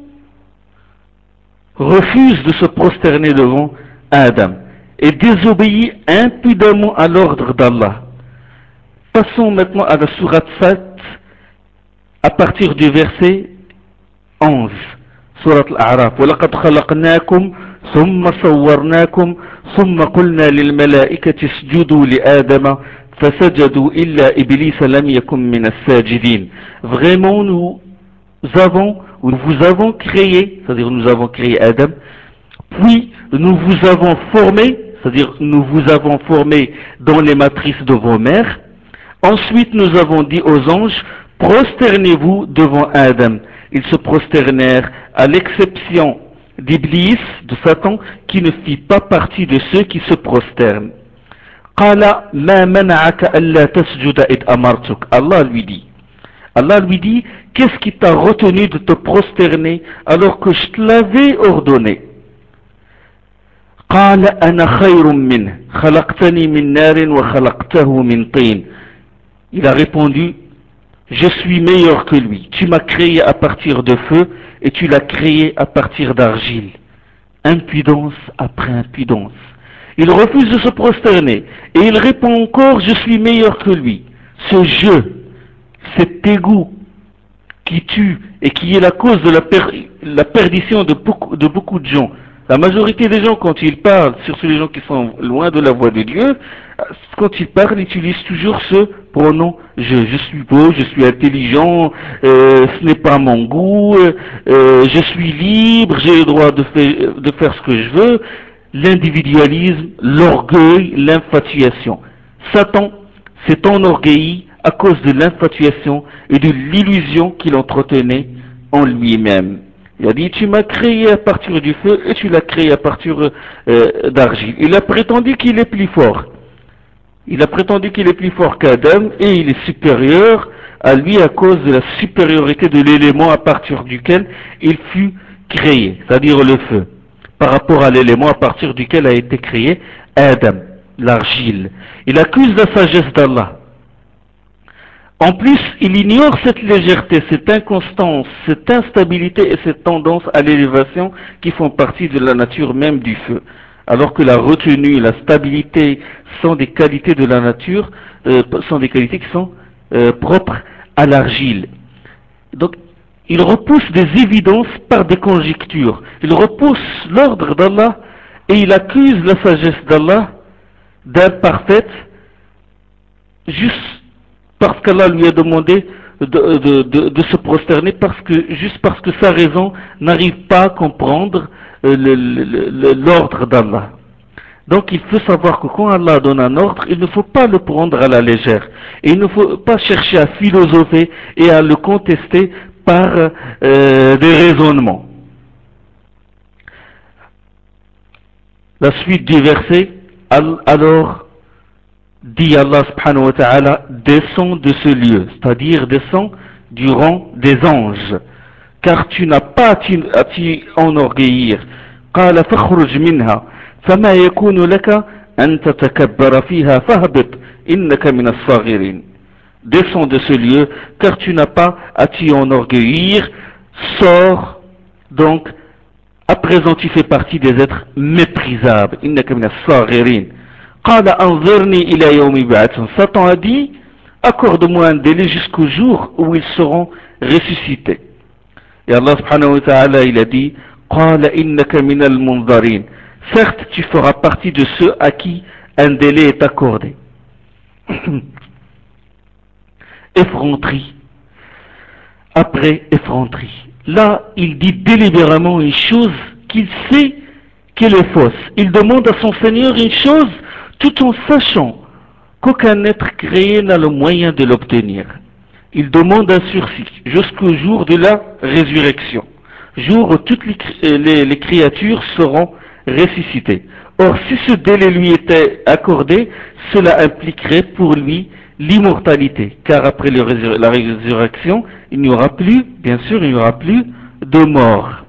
refuse de se prosterner devant Adam et désobéit impudemment à l'ordre d'Allah. Passons maintenant à la sourate 7 à partir du verset 11. Sourate Al-A'raf. وَلَقَدْ خَلَقْنَاكُمْ ثُمَّ صَوَّرْنَاكُمْ ثُمَّ قُلْنَا لِلْمَلَائِكَةِ اسْجُدُوا لِآدَمَ فَسَجَدُوا إِلَّا إِبْلِيسَ لَمْ يَكُنْ مِنَ السَّاجِدِينَ. Vraiment, nous vous avons créé, c'est-à-dire nous avons créé Adam, puis nous vous avons formé, c'est-à-dire nous vous avons formé dans les matrices de vos mères. Ensuite, nous avons dit aux anges, prosternez-vous devant Adam. Ils se prosternèrent, à l'exception d'Iblis, de Satan, qui ne fit pas partie de ceux qui se prosternent. قال ما منعك ألا تسجد إذ أمرتك. Allah lui dit, qu'est-ce qui t'a retenu de te prosterner alors que je te l'avais ordonné? قال أنا خير منه خلقتني من نار وخلقته من طين. Il a répondu, je suis meilleur que lui. Tu m'as créé à partir de feu et tu l'as créé à partir d'argile. Impudence après impudence. Il refuse de se prosterner et il répond encore, je suis meilleur que lui. Ce jeu, cet égout qui tue et qui est la cause de la perdition de beaucoup de gens. La majorité des gens, quand ils parlent, surtout les gens qui sont loin de la voie de Dieu, quand ils parlent, ils utilisent toujours ce pronom je suis beau, je suis intelligent, ce n'est pas mon goût, je suis libre, j'ai le droit de faire ce que je veux. L'individualisme, l'orgueil, l'infatuation. Satan s'est enorgueilli à cause de l'infatuation et de l'illusion qu'il entretenait en lui-même. Il a dit, tu m'as créé à partir du feu et tu l'as créé à partir d'argile. Il a prétendu qu'il est plus fort. Il a prétendu qu'il est plus fort qu'Adam et il est supérieur à lui à cause de la supériorité de l'élément à partir duquel il fut créé, c'est-à-dire le feu, par rapport à l'élément à partir duquel a été créé Adam, l'argile. Il accuse la sagesse d'Allah. En plus, il ignore cette légèreté, cette inconstance, cette instabilité et cette tendance à l'élévation qui font partie de la nature même du feu. Alors que la retenue et la stabilité sont des qualités de la nature, sont des qualités qui sont propres à l'argile. Donc, il repousse des évidences par des conjectures. Il repousse l'ordre d'Allah et il accuse la sagesse d'Allah d'imparfaite juste parce qu'Allah lui a demandé de se prosterner juste parce que sa raison n'arrive pas à comprendre l'ordre d'Allah. Donc il faut savoir que quand Allah donne un ordre, il ne faut pas le prendre à la légère. Et il ne faut pas chercher à philosopher et à le contester par des raisonnements. La suite du verset, alors dit Allah subhanahu wa ta'ala, descends de ce lieu, c'est-à-dire descends du rang des anges, car tu n'as pas à t'y enorgueillir. قال فاخرج منها فما يكون لك أن تتكبر فيها فاهبط إنك من الصاغرين. Descends de ce lieu, car tu n'as pas à t'y enorgueillir, sors donc, à présent tu fais partie des êtres méprisables. إنك من الصاغرين. قال أنظرني إلى يوم يبعثون. Satan a dit, accorde-moi un délai jusqu'au jour où ils seront ressuscités. Et Allah subhanahu wa ta'ala il a dit, قال إنك من المنظرين. Certes, tu feras partie de ceux à qui un délai est accordé. Effronterie après effronterie. Là, il dit délibérément une chose qu'il sait qu'elle est fausse. Il demande à son Seigneur une chose tout en sachant qu'aucun être créé n'a le moyen de l'obtenir. Il demande un sursis jusqu'au jour de la résurrection, jour où toutes les créatures seront ressuscitées. Or, si ce délai lui était accordé, cela impliquerait pour lui l'immortalité, car après la résurrection, il n'y aura plus, bien sûr, il n'y aura plus de mort.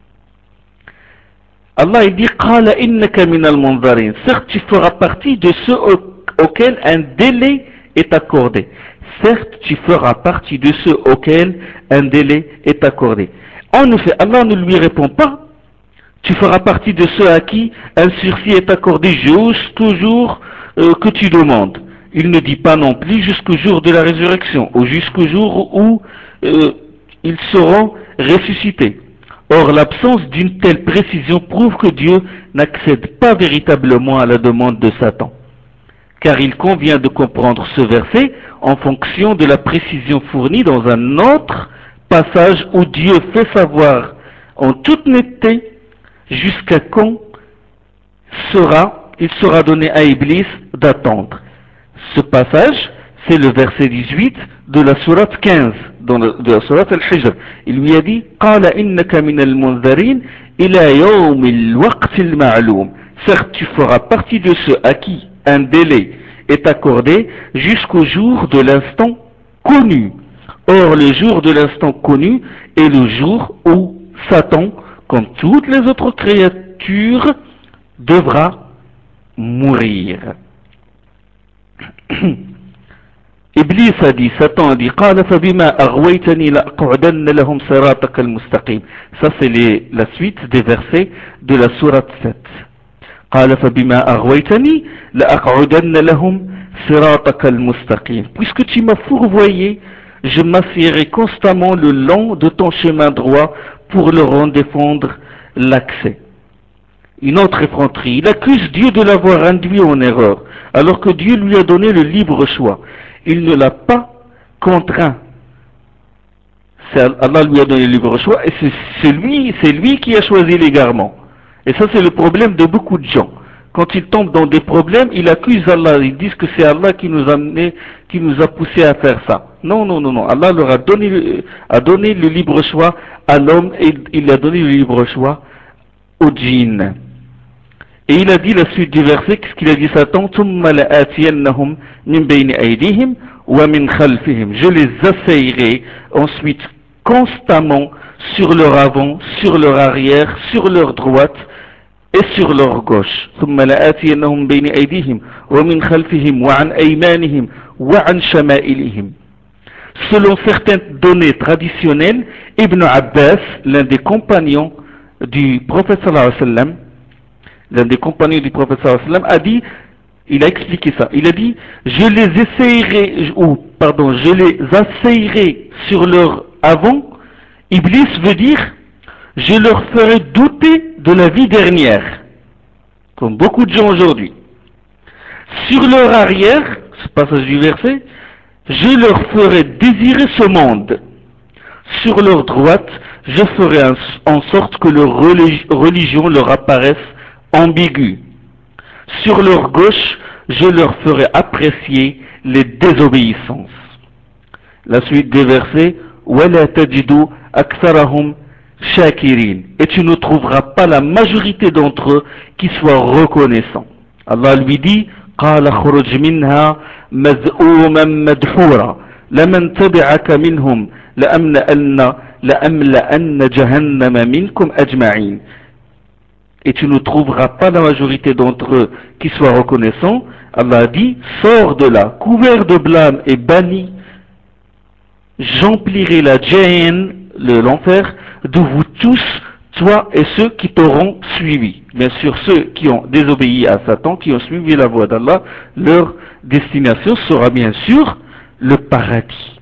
Allah il dit قال إنك من المنظرين. Certes, tu feras partie de ceux auxquels un délai est accordé. Certes, tu feras partie de ceux auxquels un délai est accordé. En effet, Allah ne lui répond pas. Tu feras partie de ceux à qui un sursis est accordé jusqu'au jour que tu demandes. Il ne dit pas non plus jusqu'au jour de la résurrection ou jusqu'au jour où ils seront ressuscités. Or, l'absence d'une telle précision prouve que Dieu n'accède pas véritablement à la demande de Satan. Car il convient de comprendre ce verset en fonction de la précision fournie dans un autre passage où Dieu fait savoir en toute netteté jusqu'à quand il sera donné à Iblis d'attendre. Ce passage, c'est le verset 18 de la sourate 15, de la sourate Al-Hijr. Il lui a dit قال إنك من المنذرين إلى يوم الوقت المعلوم. Certes, tu feras partie de ceux à qui un délai est accordé jusqu'au jour de l'instant connu. Or, le jour de l'instant connu est le jour où Satan, comme toutes les autres créatures, devra mourir. Iblis a dit, Satan a dit, قال فبما أغويتني لأقعدن لهم صراطك المستقيم. Ça c'est la suite des versets de la sourate 7. قال فبما أغويتني لأقعدن لهم صراطك المستقيم. Puisque tu m'as fourvoyé, je m'assierai constamment le long de ton chemin droit pour leur en défendre l'accès. Une autre effronterie. Il accuse Dieu de l'avoir induit en erreur, alors que Dieu lui a donné le libre choix. Il ne l'a pas contraint. Allah lui a donné le libre choix et c'est lui qui a choisi l'égarement. Et ça c'est le problème de beaucoup de gens. Quand ils tombent dans des problèmes, ils accusent Allah, ils disent que c'est Allah qui nous a amené, qui nous a poussé à faire ça. Non, non, non, non. Allah leur a donné le libre choix à l'homme et il a donné le libre choix au djinn. Et il a dit la suite du verset, qu'est-ce qu'il a dit Satan? Je les assaillerai ensuite constamment sur leur avant, sur leur arrière, sur leur droite et sur leur gauche. Selon certaines données traditionnelles, Ibn Abbas, l'un des compagnons du prophète sallallahu alayhi wa sallam, l'un des compagnons du prophète sallallahu alayhi wa sallam, a dit, il a expliqué ça, il a dit, je les assaillerai sur leur avant. Iblis veut dire, je leur ferai douter de la vie dernière, comme beaucoup de gens aujourd'hui. Sur leur arrière, ce passage du verset, je leur ferai désirer ce monde. Sur leur droite, je ferai en sorte que leur religion leur apparaisse ambiguë. Sur leur gauche, je leur ferai apprécier les désobéissances. La suite des versets, وَلَا تَجِدُوا أَكْثَرَهُمْ شَاكِرِينَ. Et tu ne trouveras pas la majorité d'entre eux qui soient reconnaissants. Allah lui dit, قَالَ خُرُجْ مِنْهَا مَذْءُومًا مَدْحُورًا لَمَنْ تَبِعَكَ مِنْهُمْ لَأَمْلَأَنَّ جَهَنَّمَ مِنْكُمْ أَجْمَعِينَ. Et tu ne trouveras pas la majorité d'entre eux qui soient reconnaissants. Allah a dit, sors de là, couvert de blâme et banni, j'emplirai la Jahannam, l'enfer, de vous tous, toi et ceux qui t'auront suivi. Bien sûr, ceux qui ont désobéi à Satan, qui ont suivi la voie d'Allah, leur destination sera bien sûr le paradis.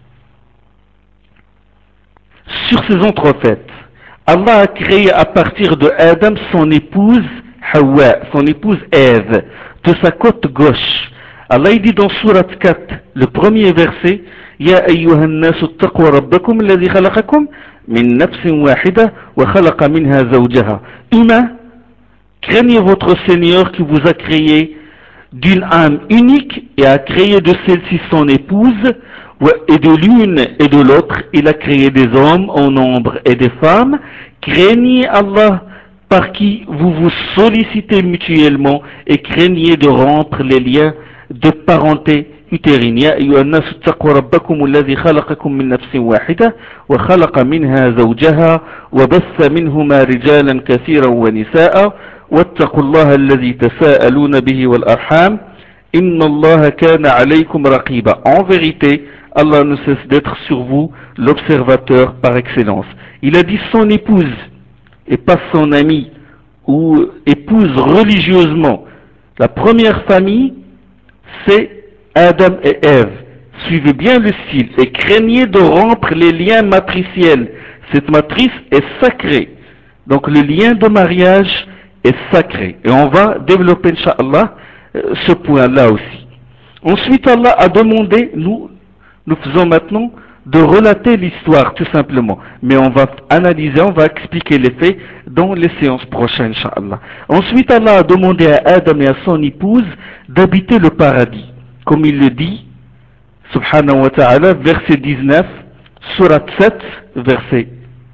Sur ces entrefaites, Allah a créé à partir de Adam son épouse Hawa, son épouse Ève, de sa côte gauche. Allah dit dans Surat 4, le premier verset, Ya ayyuhan nasu attaqu rabbakum alladhi khalaqakum min nafsin wahida wa khalaqa minha zawjaha. Humains, craignez votre Seigneur qui vous a créé d'une âme unique et a créé de celle-ci son épouse, et de l'une et de l'autre, il a créé des hommes en nombre et des femmes. Craignez Allah par qui vous vous sollicitez mutuellement et craignez de rompre les liens de parenté utérine. Ya ayyuhan nas ittaqu rabbakum alladhi khalaqakum min nafsin wahida wa khalaqa minha zawjaha wa bassa minhuma rijalan kathiran wa nisaa wattaqu allaha alladhi tasaaluna bihi wal arham inna allaha kana alaykum raqiba. En vérité, Allah ne cesse d'être sur vous l'observateur par excellence. Il a dit son épouse et pas son amie ou épouse religieusement. La première famille, c'est Adam et Ève. Suivez bien le style et craignez de rompre les liens matriciels. Cette matrice est sacrée. Donc le lien de mariage est sacré. Et on va développer, Inch'Allah, ce point-là aussi. Ensuite, Allah a demandé, nous faisons maintenant de relater l'histoire tout simplement. Mais on va analyser, on va expliquer les faits dans les séances prochaines, Inch'Allah. Ensuite, Allah a demandé à Adam et à son épouse d'habiter le paradis. Comme il le dit, subhanahu wa ta'ala, verset 19, sourate 7, verset,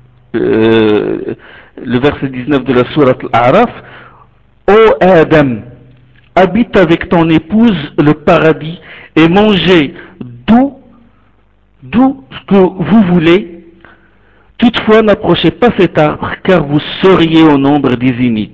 le verset 19 de la sourate Al-A'raf. Ô Adam, habite avec ton épouse le paradis et mangez d'où que vous voulez. Toutefois, n'approchez pas cet arbre, car vous seriez au nombre des imites.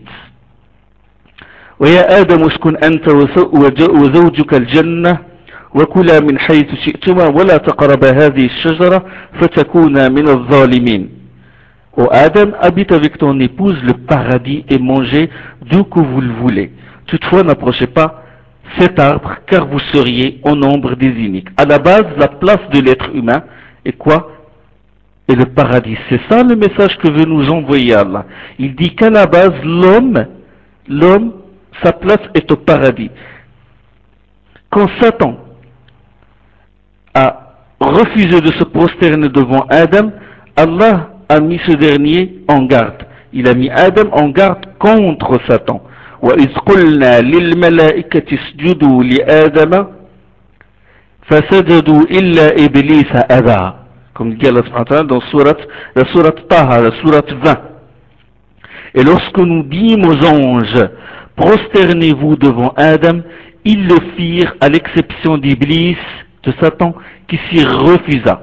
ويا آدم اسكن أنت وزوجك الجنة وكلا من حيث شئتما ولا تقربا هذه الشجرة فتكونا من الظالمين. Ô Adam, habite avec ton épouse le paradis et mangez d'où que vous le voulez. Toutefois, n'approchez pas cet arbre, car vous seriez au nombre des iniques. À la base, la place de l'être humain est quoi? Et le paradis. C'est ça le message que veut nous envoyer Allah. Il dit qu'à la base, l'homme, sa place est au paradis. Quand Satan a refusé de se prosterner devant Adam, Allah a mis ce dernier en garde. Il a mis Adam en garde contre Satan. وَإِذْ قُلْنَا لِلْمَلَائِكَةِ اسْجُدُوا لِآدَمَ فَسَجَدُوا إِلَّا إِبْلِيسَ أَبَى. Comme dit Allah subhanahu wa ta'ala dans la sourate Taha, la sourate 20. Et lorsque nous dîmes aux anges, prosternez-vous devant Adam, ils le firent à l'exception d'Iblis, de Satan, qui s'y refusa.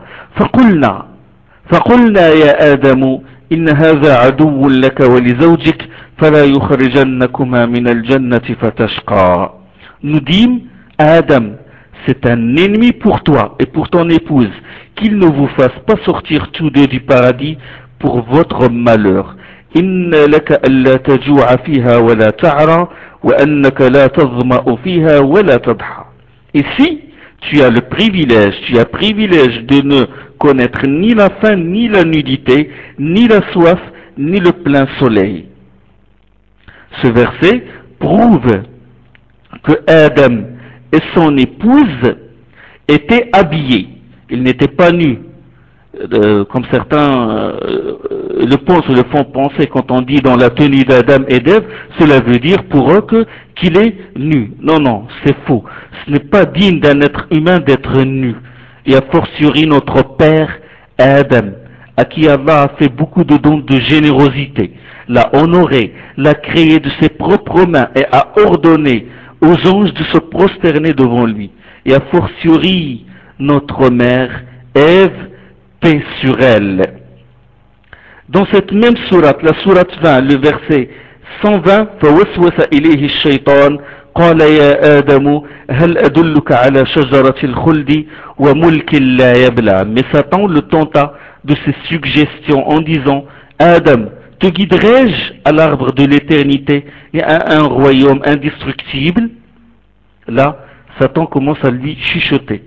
فقلنا يا آدم إن هذا عدو لك ولزوجك فلا يخرجنكما من الجنة فتشقى. Nous dîmes à Adam, c'est un ennemi pour toi et pour ton épouse, qu'il ne vous fasse pas sortir tous deux du paradis pour votre malheur. إن لك ألا تجوع فيها ولا تعرى وأنك لا تظمأ فيها ولا تضحى. Ici, tu as privilège de ne connaître ni la faim, ni la nudité, ni la soif, ni le plein soleil. Ce verset prouve que Adam et son épouse étaient habillés. Ils n'étaient pas nus. Comme certains le pensent ou le font penser quand on dit dans la tenue d'Adam et d'Ève, cela veut dire pour eux qu'il est nu. Non, non, c'est faux. Ce n'est pas digne d'un être humain d'être nu. Et a fortiori notre père Adam, à qui Allah a fait beaucoup de dons de générosité, l'a honoré, l'a créé de ses propres mains et a ordonné aux anges de se prosterner devant lui. Et a fortiori notre mère Ève, paix sur elle. Dans cette même sourate, la sourate 20, le verset 120, فوسوس إليه الشيطان قال يا آدم هل أدلك على شجرة الخلد وملك لا يبلى. Mais Satan le tenta de ses suggestions en disant Adam, te guiderai-je à l'arbre de l'éternité et à un royaume indestructible? Là, Satan commence à lui chuchoter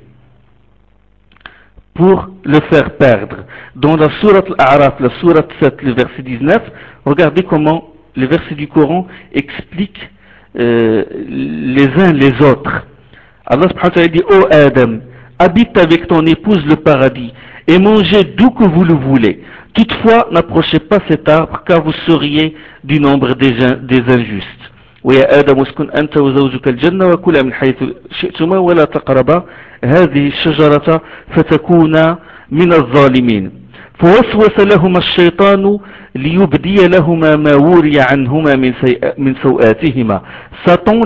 pour le faire perdre. Dans la sourate Al-A'raf, la sourate 7, le verset 19, regardez comment les versets du Coran expliquent les uns les autres. Allah subhanahu wa ta'ala dit, ô Adam, habite avec ton épouse le paradis et mangez d'où que vous le voulez. Toutefois, n'approchez pas cet arbre car vous seriez du nombre des injustes. ويا آدم اسكن أنت وزوجك الجنة وكلا من حيث شئتما ولا تقربا هذه الشجرة فتكونا من الظالمين. فوسوس لهما الشيطان ليبدي لهما ما وري عنهما من سوآتهما. Satan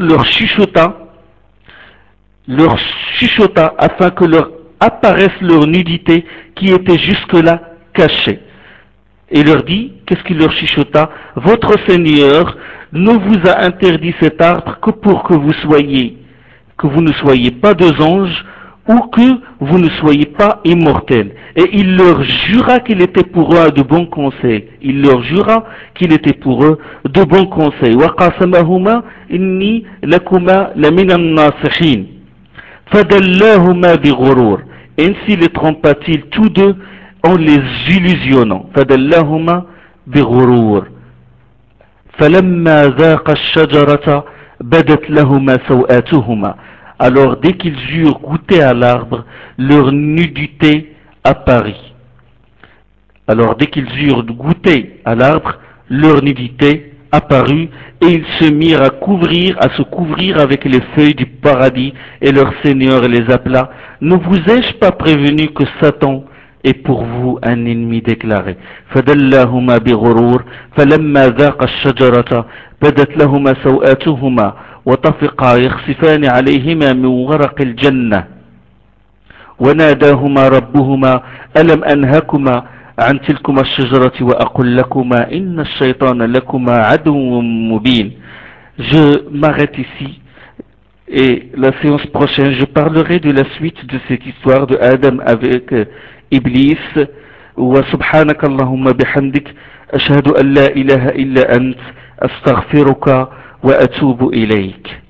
leur chuchota afin que leur apparaisse leur nudité qui était jusque-là cachée. Et leur dit, qu'est-ce qu'il leur chuchota? Votre Seigneur ne vous a interdit cet arbre que pour que vous ne soyez pas deux anges ou que vous ne soyez pas immortels. Et il leur jura qu'il était pour eux de bons conseils. Il leur jura qu'il était pour eux de bons conseils. وَقَاسَمَهُمَا إِنِّي لَكُمَا لَمِنَ النَّاصِحِينَ فَدَلَّاهُمَا بِغُرُورٍ. Ainsi les trompa-t-il tous deux en les illusionnant. فَدَلَّاهُمَا بِغُرُورٍ فَلَمَّا ذَاقَ الشَّجَرَةَ بَدَتْ لَهُمَا سَوْآتُهُمَا. Alors dès qu'ils eurent goûté à l'arbre, leur nudité apparut. Alors dès qu'ils eurent goûté à l'arbre, leur nudité apparut et ils se mirent à se couvrir avec les feuilles du paradis et leur Seigneur les appela. Ne vous ai-je pas prévenu que Satan est pour vous un ennemi déclaré. فدلاهما بغرور فلما ذاقا الشجرة بدت لهما سوآتهما وطفقا يخصفان عليهما من ورق الجنة وناداهما ربهما ألم أنهكما عن تلكما الشجرة وأقل لكما إن الشيطان لكما عدو مبين. Je m'arrête ici et la séance prochaine je parlerai de la suite de cette histoire de Adam avec Iblis. وسبحانك اللهم بحمدك أشهد أن لا إله إلا أنت أستغفرك وأتوب إليك.